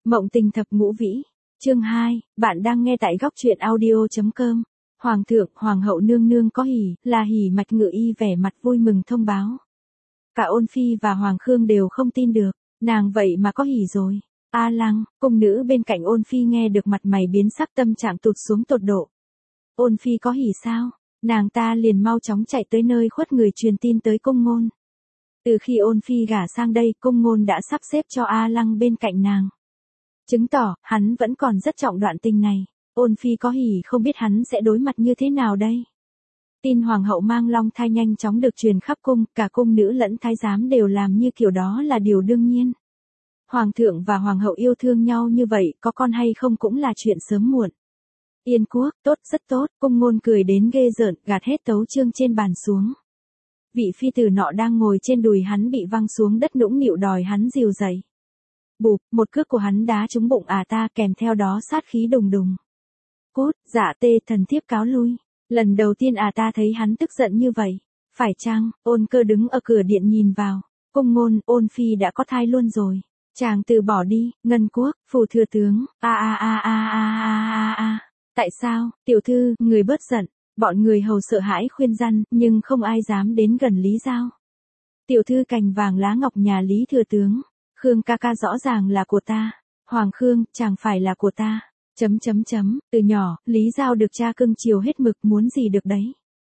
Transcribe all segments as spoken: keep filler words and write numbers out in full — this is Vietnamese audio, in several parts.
Mộng tình thập ngũ vĩ. Chương hai, bạn đang nghe tại góc truyện audio chấm com. Hoàng thượng, hoàng hậu nương nương có hỉ, là hỉ mạch ngự y vẻ mặt vui mừng thông báo. Cả Ôn Phi và Hoàng Khương đều không tin được, nàng vậy mà có hỉ rồi. A Lăng, cung nữ bên cạnh Ôn Phi nghe được mặt mày biến sắc, tâm trạng tụt xuống tột độ. Ôn Phi có hỉ sao? Nàng ta liền mau chóng chạy tới nơi khuất người truyền tin tới cung ngôn. Từ khi Ôn Phi gả sang đây, cung ngôn đã sắp xếp cho A Lăng bên cạnh nàng. Chứng tỏ, hắn vẫn còn rất trọng đoạn tình này. Ôn Phi có hỉ không biết hắn sẽ đối mặt như thế nào đây. Tin hoàng hậu mang long thai nhanh chóng được truyền khắp cung, cả cung nữ lẫn thái giám đều làm như kiểu đó là điều đương nhiên. Hoàng thượng và hoàng hậu yêu thương nhau như vậy, có con hay không cũng là chuyện sớm muộn. Yên quốc, tốt, rất tốt, cung ngôn cười đến ghê rợn, gạt hết tấu chương trên bàn xuống. Vị phi tử nọ đang ngồi trên đùi hắn bị văng xuống đất, nũng nịu đòi hắn dìu dậy. Bụp, một cước của hắn đá trúng bụng ả ta, kèm theo đó sát khí đùng đùng. Cút, dạ tê, thần thiếp cáo lui. Lần đầu tiên ả ta thấy hắn tức giận như vậy. Phải chăng? Ôn Cơ đứng ở cửa điện nhìn vào. Cung ngôn, Ôn Phi đã có thai luôn rồi. Chàng từ bỏ đi, Ngân quốc, phủ thừa tướng. A a a a a a a. Tại sao? Tiểu thư, người bớt giận. Bọn người hầu sợ hãi khuyên răn, nhưng không ai dám đến gần Lý Giao. Tiểu thư cành vàng lá ngọc nhà Lý thừa tướng. Khương ca ca rõ ràng là của ta. Hoàng Khương, chàng phải là của ta. Chấm chấm chấm, từ nhỏ, Lý Giao được cha cưng chiều hết mực, muốn gì được đấy.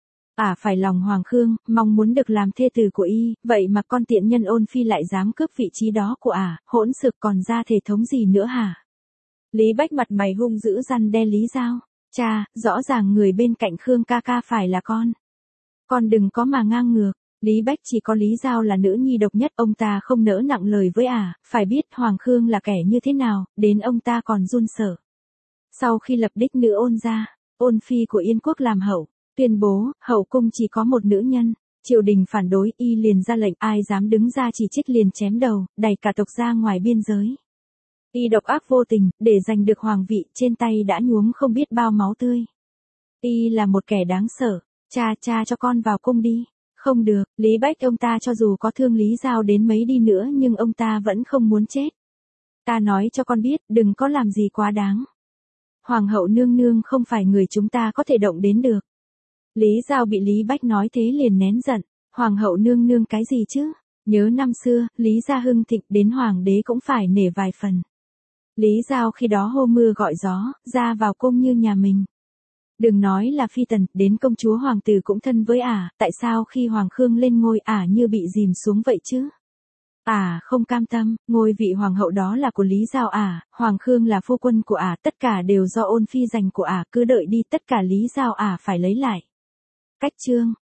Ả à, phải lòng Hoàng Khương, mong muốn được làm thê tử của y, vậy mà con tiện nhân Ôn Phi lại dám cướp vị trí đó của Ả, à, hỗn xược còn ra thể thống gì nữa hả? Lý Bách mặt mày hung dữ răn đe Lý Giao. Cha, rõ ràng người bên cạnh Khương ca ca phải là con. Con đừng có mà ngang ngược. Lý Bách chỉ có Lý Giao là nữ nhi độc nhất, ông ta không nỡ nặng lời với Ả, à, phải biết Hoàng Khương là kẻ như thế nào, đến ông ta còn run sợ. Sau khi lập đích nữ Ôn gia, Ôn Phi của Yên quốc làm hậu, tuyên bố, hậu cung chỉ có một nữ nhân. Triều đình phản đối, y liền ra lệnh, ai dám đứng ra chỉ trích liền chém đầu, đẩy cả tộc ra ngoài biên giới. Y độc ác vô tình, để giành được hoàng vị, trên tay đã nhuốm không biết bao máu tươi. Y là một kẻ đáng sợ. Cha, cha cho con vào cung đi. Không được, Lý Bách ông ta cho dù có thương Lý Giao đến mấy đi nữa nhưng ông ta vẫn không muốn chết. Ta nói cho con biết, đừng có làm gì quá đáng. Hoàng hậu nương nương không phải người chúng ta có thể động đến được. Lý Giao bị Lý Bách nói thế liền nén giận. Hoàng hậu nương nương cái gì chứ? Nhớ năm xưa, Lý gia hưng thịnh, đến hoàng đế cũng phải nể vài phần. Lý Giao khi đó hô mưa gọi gió, ra vào cung như nhà mình. Đừng nói là phi tần, đến công chúa hoàng tử cũng thân với Ả, tại sao khi Hoàng Khương lên ngôi Ả như bị dìm xuống vậy chứ? Ả không cam tâm, ngôi vị hoàng hậu đó là của Lý Giao Ả, Hoàng Khương là phu quân của Ả, tất cả đều do Ôn Phi dành của Ả, cứ đợi đi, tất cả Lý Giao Ả phải lấy lại. Cách chương,